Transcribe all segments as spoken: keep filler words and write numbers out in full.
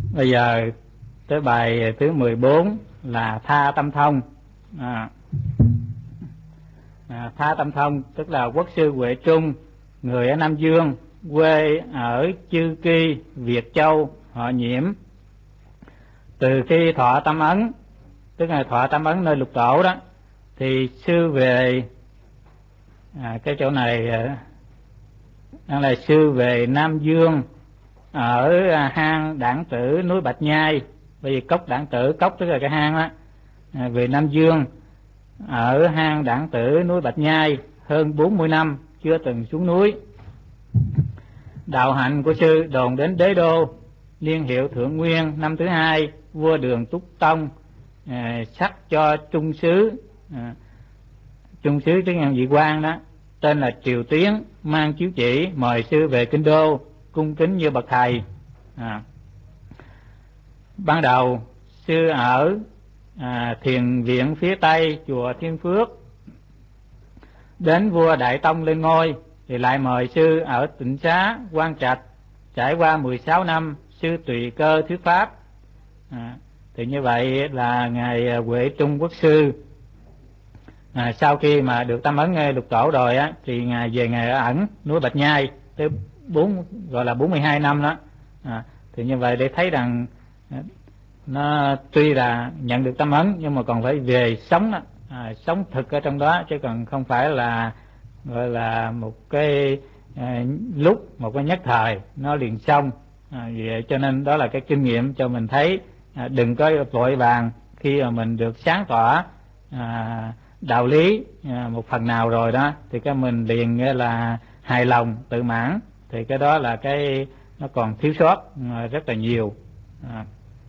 Bây giờ tới bài thứ mười bốn là tha tâm thông. à, à, Tha tâm thông tức là quốc sư Huệ Trung, người ở Nam Dương, quê ở Chư Kỳ, Việt Châu, họ Nhiễm. Từ khi thọ tâm ấn, tức là thọ tâm ấn nơi lục tổ đó, thì sư về à, cái chỗ này đang là sư về Nam Dương, ở hang Đản Tử núi Bạch Nhai. Bởi vì cốc Đản Tử, cốc tức là cái hang đó, à, về Nam Dương ở hang Đản Tử núi Bạch Nhai hơn bốn mươi năm, chưa từng xuống núi. Đạo hạnh của sư đồn đến Đế Đô, niên hiệu Thượng Nguyên, năm thứ hai, vua Đường Túc Tông à, sắc cho trung sứ, à, trung sứ tức là vị quan đó, tên là Triều Tiến, mang chiếu chỉ mời sư về kinh đô, cung kính như bậc thầy. à. Ban đầu sư ở à, thiền viện phía tây chùa Thiên Phước. Đến vua Đại Tông lên ngôi thì lại mời sư ở Tịnh Xá, Quan Trạch. Trải qua mười sáu năm, sư tùy cơ thuyết pháp. à, thì như vậy là ngài Huệ Trung quốc sư à, sau khi mà được tâm ấn lục tổ rồi á, thì ngài về ngài ở ẩn núi Bạch Nhai tới bốn gọi là bốn mươi hai năm đó. à, thì như vậy để thấy rằng nó tuy là nhận được tâm ấn nhưng mà còn phải về sống đó, à, sống thực ở trong đó, chứ còn không phải là gọi là một cái à, lúc một cái nhất thời nó liền xong. à, vậy cho nên đó là cái kinh nghiệm cho mình thấy, à, đừng có vội vàng khi mà mình được sáng tỏ à, đạo lý à, một phần nào rồi đó thì cái mình liền là hài lòng tự mãn, thì cái đó là cái nó còn thiếu sót rất là nhiều. à.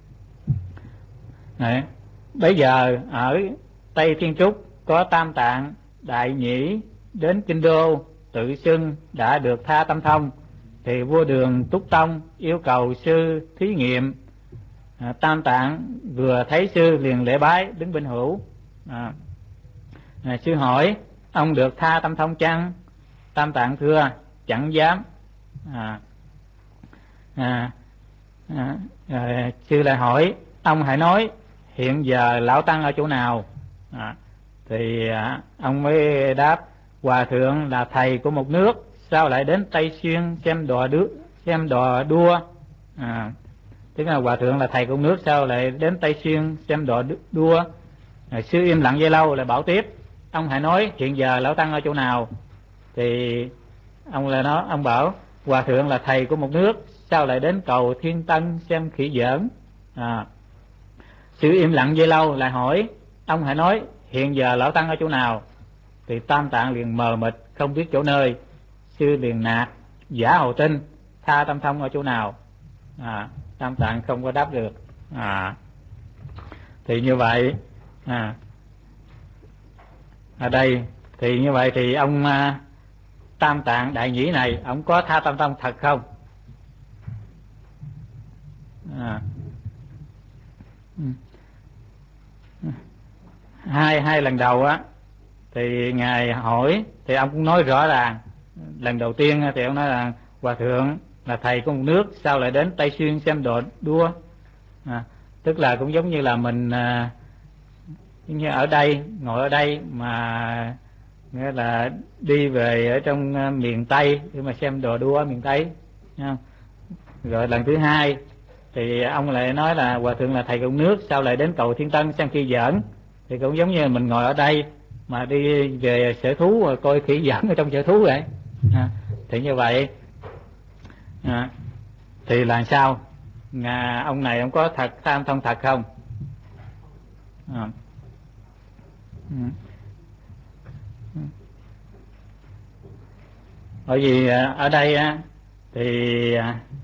Đấy. Bây giờ ở Tây Thiên Trúc có Tam Tạng Đại Nhĩ đến kinh đô tự xưng đã được tha tâm thông, thì vua Đường Túc Tông yêu cầu sư thí nghiệm. à, Tam Tạng vừa thấy sư liền lễ bái đứng bên hữu. à, à, sư hỏi ông được tha tâm thông chăng? Tam Tạng thưa chẳng dám. à, à, à, à, sư lại hỏi ông hãy nói hiện giờ lão tăng ở chỗ nào? à, thì à, ông mới đáp hòa thượng là thầy của một nước, sao lại đến Tây Xuyên xem đò đứa xem đò đua? à, tức là hòa thượng là thầy của một nước, sao lại đến Tây Xuyên xem đò đua? à, sư im lặng giây lâu lại bảo tiếp ông hãy nói hiện giờ lão tăng ở chỗ nào? Thì ông là nó ông bảo hòa thượng là thầy của một nước, sao lại đến cầu Thiên Tân xem khỉ giỡn? à, sư im lặng giây lâu lại hỏi ông hãy nói hiện giờ lão tăng ở chỗ nào? Thì Tam Tạng liền mờ mịt không biết chỗ nơi. Sư liền nạt giả hồ tin tha tâm thông ở chỗ nào? à, Tam Tạng không có đáp được. à, thì như vậy à, ở đây thì như vậy thì ông à, Tam Tạng Đại Nhĩ này ông có tha tâm thông thật không? à, hai hai lần đầu á thì ngài hỏi thì ông cũng nói rõ ràng. Lần đầu tiên thì ông nói là hòa thượng là thầy của một nước, sao lại đến Tây Xuyên xem đò đua? à, tức là cũng giống như là mình à, như ở đây ngồi ở đây mà nghĩa là đi về ở trong miền Tây để mà xem đò đua ở miền Tây. Rồi lần thứ hai thì ông lại nói là hòa thượng là thầy của nước, sao lại đến cầu Thiên Tân xem khỉ giỡn? Thì cũng giống như mình ngồi ở đây mà đi về sở thú rồi coi khỉ giỡn ở trong sở thú vậy. à, thì như vậy à, thì làm sao? Ngà, ông này ông có thật tham thông thật không? à. Bởi vì ở đây thì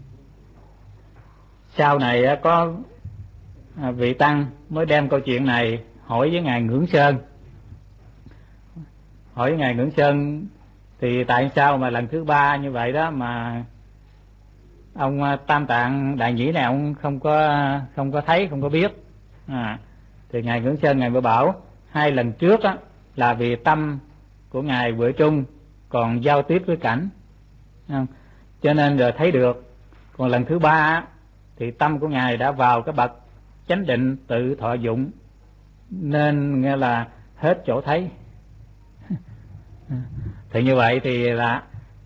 sau này có vị tăng mới đem câu chuyện này hỏi với ngài Ngưỡng Sơn. Hỏi với ngài Ngưỡng Sơn thì tại sao mà lần thứ ba như vậy đó mà ông Tam Tạng Đại Nhĩ này ông không có không có thấy, không có biết. à, thì ngài Ngưỡng Sơn ngài mới bảo hai lần trước á là vì tâm của ngài Huệ Trung còn giao tiếp với cảnh, không? Cho nên rồi thấy được. Còn lần thứ ba thì tâm của ngài đã vào cái bậc chánh định tự thọ dụng, nên nghe là hết chỗ thấy. Thì như vậy thì là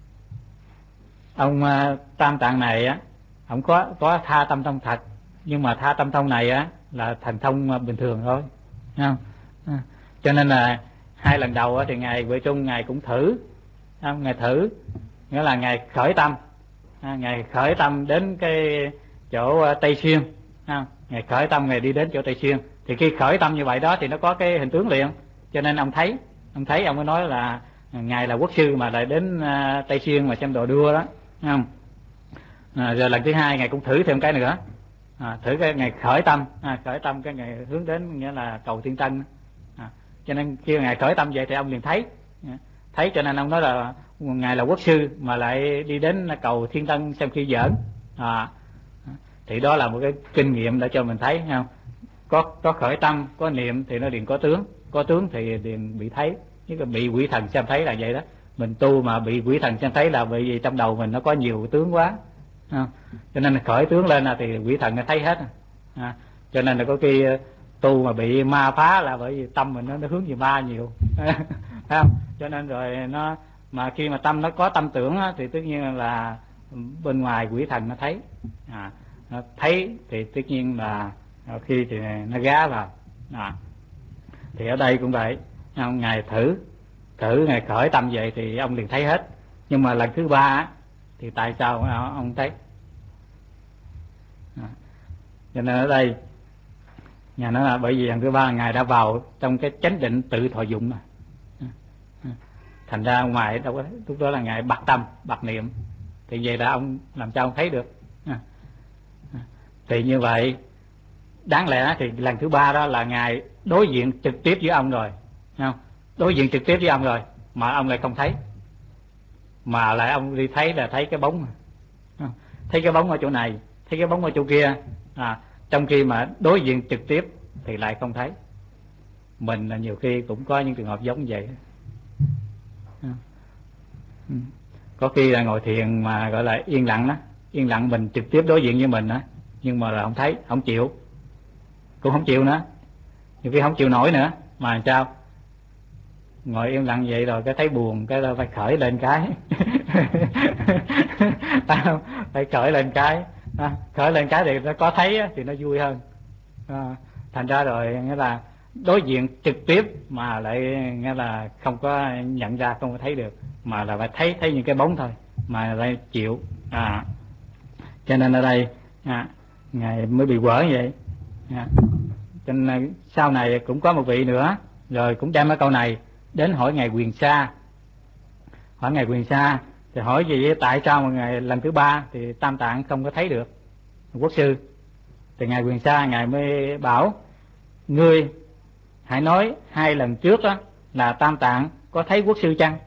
ông Tam Tạng này á, ông có có tha tâm thông thật, nhưng mà tha tâm thông này á là thần thông bình thường thôi, không? Cho nên là hai lần đầu á thì ngài Huệ Trung ngài cũng thử, không? Ngài thử nghĩa là ngài khởi tâm, ngài khởi tâm đến cái chỗ Tây Xuyên, không? Ngài khởi tâm ngài đi đến chỗ Tây Xuyên, thì khi khởi tâm như vậy đó thì nó có cái hình tướng liền, cho nên ông thấy, ông thấy ông mới nói là ngài là quốc sư mà lại đến Tây Xuyên mà xem đồ đua đó, không? À, rồi lần thứ hai ngài cũng thử thêm cái nữa, à, thử cái ngài khởi tâm, à, khởi tâm cái ngài hướng đến nghĩa là cầu Thiên Tân, à, cho nên khi ngài khởi tâm vậy thì ông liền thấy, thấy cho nên ông nói là ngài là quốc sư mà lại đi đến cầu Thiên Tân xem khi giỡn, à, thì đó là một cái kinh nghiệm để cho mình thấy, không? Có có khởi tâm, có niệm thì nó liền có tướng, có tướng thì liền bị thấy, chứ còn bị quỷ thần xem thấy là vậy đó. Mình tu mà bị quỷ thần xem thấy là bởi vì trong đầu mình nó có nhiều tướng quá, không? Cho nên khởi tướng lên là thì quỷ thần nó thấy hết, à, cho nên là có khi tu mà bị ma phá là bởi vì tâm mình nó, nó hướng về ma nhiều. Không? Cho nên rồi nó mà khi mà tâm nó có tâm tưởng á, thì tất nhiên là bên ngoài quỷ thần nó thấy, à, nó thấy thì tất nhiên là khi thì nó gá vào, à, thì ở đây cũng vậy, ông ngài thử thử ngài khởi tâm vậy thì ông liền thấy hết, nhưng mà lần thứ ba á, thì tại sao ông thấy, à, cho nên ở đây ngài nói là bởi vì lần thứ ba ngài đã vào trong cái chánh định tự thọ dụng mà, thành ra ngoài đâu có, lúc đó là ngài bặt tâm bặt niệm, thì vậy là ông làm sao ông thấy được, à, thì như vậy đáng lẽ thì lần thứ ba đó là ngài đối diện trực tiếp với ông rồi, không? Đối diện trực tiếp với ông rồi mà ông lại không thấy, mà lại ông đi thấy là thấy cái bóng, không? Thấy cái bóng ở chỗ này, thấy cái bóng ở chỗ kia, à, trong khi mà đối diện trực tiếp thì lại không thấy. Mình là nhiều khi cũng có những trường hợp giống vậy, có khi là ngồi thiền mà gọi là yên lặng đó, yên lặng mình trực tiếp đối diện với mình đó, nhưng mà là không thấy, không chịu, cũng không chịu nữa, nhiều khi không chịu nổi nữa, mà sao ngồi im lặng vậy rồi cái thấy buồn cái là phải khởi lên cái phải khởi lên cái, à, khởi lên cái thì nó có thấy thì nó vui hơn, à, thành ra rồi nghĩa là đối diện trực tiếp mà lại nghĩa là không có nhận ra, không có thấy được, mà là phải thấy thấy những cái bóng thôi mà lại chịu, à, cho nên ở đây, à, ngài mới bị quở vậy, à, cho nên sau này cũng có một vị nữa rồi cũng đem cái câu này đến hỏi ngài Quyền Sa, hỏi ngài Quyền Sa thì hỏi gì tại sao mà ngài lần thứ ba thì Tam Tạng không có thấy được quốc sư, thì ngài Quyền Sa ngài mới bảo ngươi hãy nói hai lần trước đó là Tam Tạng có thấy quốc sư chăng,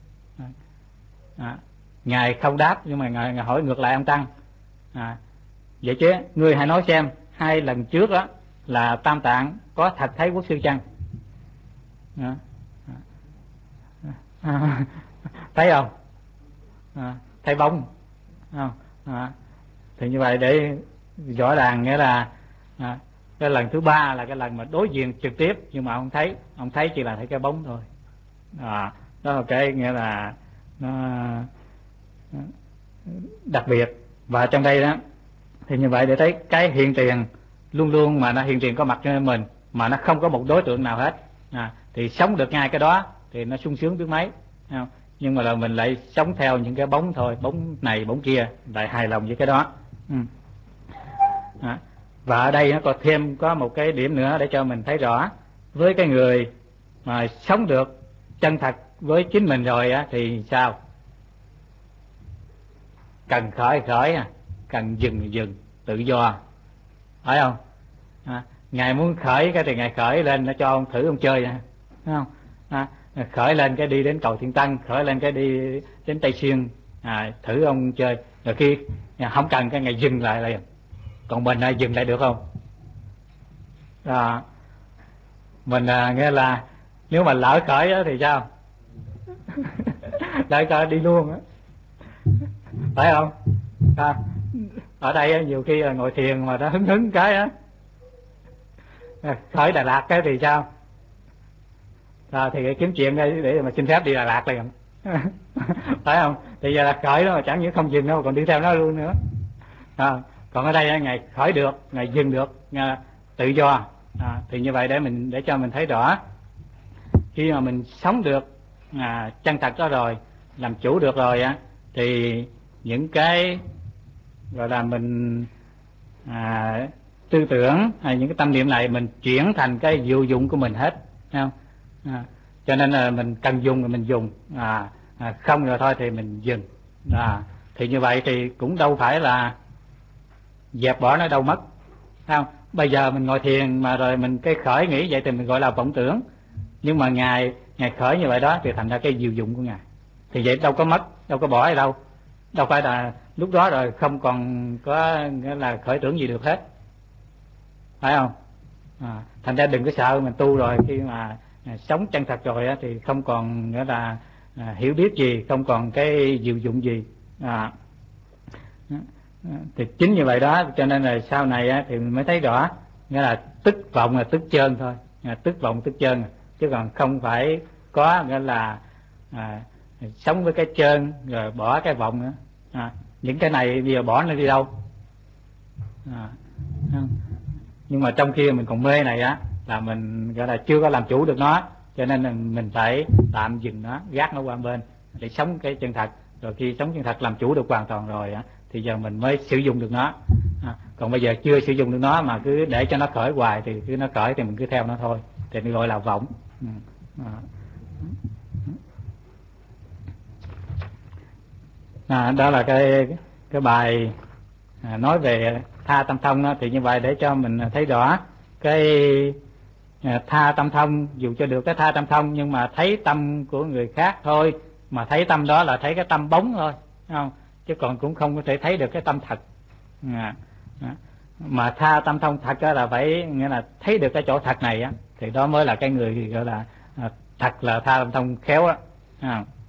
à, ngài không đáp, nhưng mà ngài, ngài hỏi ngược lại ông Tăng, à, vậy chứ ngươi hãy nói xem hai lần trước đó là Tam Tạng có thật thấy quốc sư chăng, à, à, thấy không, à, thấy bóng không, à, thì như vậy để rõ ràng nghĩa là, à, cái lần thứ ba là cái lần mà đối diện trực tiếp nhưng mà ông thấy, ông thấy chỉ là thấy cái bóng thôi, à, đó là cái nghĩa là nó đặc biệt. Và trong đây đó thì như vậy để thấy cái hiện tiền luôn luôn mà nó hiện tiền có mặt cho mình mà nó không có một đối tượng nào hết, à, thì sống được ngay cái đó thì nó sung sướng biết mấy, không? Nhưng mà là mình lại sống theo những cái bóng thôi, bóng này bóng kia, lại hài lòng với cái đó, ừ. À, và ở đây nó còn thêm có một cái điểm nữa để cho mình thấy rõ, với cái người mà sống được chân thật với chính mình rồi á thì sao, cần khởi khởi, cần dừng dừng, tự do, phải không, à, ngài muốn khởi cái thì ngài khởi lên, nó cho ông thử ông chơi, phải không, à, khởi lên cái đi đến cầu Thiên Tân, khởi lên cái đi đến Tây Xuyên, à, thử ông chơi, rồi khi không cần cái ngày dừng lại liền, còn mình ai dừng lại được không, à, mình à, nghe là nếu mà lỡ khởi đó thì sao lỡ khởi đi luôn á, phải không, à, ở đây á, nhiều khi là ngồi thiền mà nó hứng hứng cái á khởi Đà Lạt cái thì sao? À, thì kiếm chuyện đây để mà xin phép đi Đà Lạt liền phải không? Thì giờ là khởi đó mà chẳng những không dừng đâu còn đi theo nó luôn nữa. À, còn ở đây ngài khởi được, ngài dừng được, ngài tự do. À, thì như vậy để mình để cho mình thấy rõ khi mà mình sống được à, chân thật đó rồi, làm chủ được rồi á, thì những cái gọi là mình à, tư tưởng hay những cái tâm niệm này mình chuyển thành cái vô dụng của mình hết, thấy không? À, cho nên là mình cần dùng thì mình dùng, à, à, không rồi thôi thì mình dừng. À, thì như vậy thì cũng đâu phải là dẹp bỏ nó đâu mất, thấy không? Bây giờ mình ngồi thiền mà rồi mình cái khởi nghĩ vậy thì mình gọi là vọng tưởng, nhưng mà ngài ngài khởi như vậy đó thì thành ra cái diệu dụng của ngài, thì vậy đâu có mất, đâu có bỏ gì đâu, đâu phải là lúc đó rồi không còn có nghĩa là khởi tưởng gì được hết, phải không? À, thành ra đừng có sợ mình tu rồi khi mà à, sống chân thật rồi á, thì không còn nghĩa là à, hiểu biết gì, không còn cái diệu dụng gì. À, thì chính như vậy đó, cho nên là sau này á, thì mình mới thấy rõ nghĩa là tức vọng là tức chân thôi, à, tức vọng tức chân, chứ còn không phải có nghĩa là à, sống với cái chân rồi bỏ cái vọng nữa. À, những cái này bây giờ bỏ nó đi đâu? À, nhưng mà trong khi mình còn mê này á là mình gọi là chưa có làm chủ được nó, cho nên là mình phải tạm dừng nó, gác nó qua bên để sống cái chân thật. Rồi khi sống chân thật làm chủ được hoàn toàn rồi á, thì giờ mình mới sử dụng được nó. À, còn bây giờ chưa sử dụng được nó mà cứ để cho nó khởi hoài thì cứ nó khởi thì mình cứ theo nó thôi, thì nó gọi là vọng. À, à, đó là cái cái bài à, nói về tha tâm thông đó. Thì như vậy để cho mình thấy rõ cái à, tha tâm thông, dù cho được cái tha tâm thông nhưng mà thấy tâm của người khác thôi, mà thấy tâm đó là thấy cái tâm bóng thôi, không? Chứ còn cũng không có thể thấy được cái tâm thật. À, à, mà tha tâm thông thật đó là phải nghĩa là thấy được cái chỗ thật này á, thì đó mới là cái người gọi là à, thật là tha tâm thông khéo á. À.